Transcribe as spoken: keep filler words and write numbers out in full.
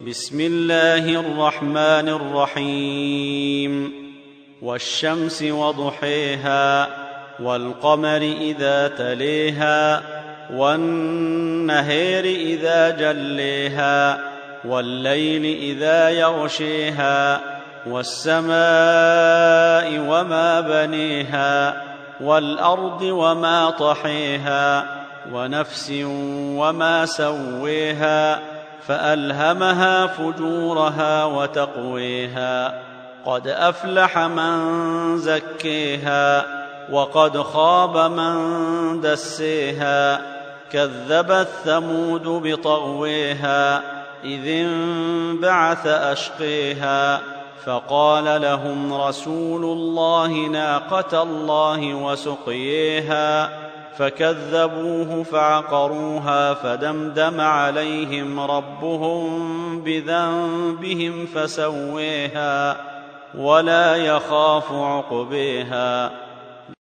بسم الله الرحمن الرحيم. والشمس وضحيها والقمر إذا تليها والنهار إذا جليها والليل إذا يغشيها والسماء وما بنيها والأرض وما طحيها ونفس وما سويها فألهمها فجورها وتقويها قد أفلح من زكيها وقد خاب من دسيها كذبت ثمود بطغويها إذ انبعث أشقيها فقال لهم رسول الله ناقة الله وسقيها فكذبوه فعقروها فدمدم عليهم ربهم بذنبهم فسويها ولا يخاف عقبيها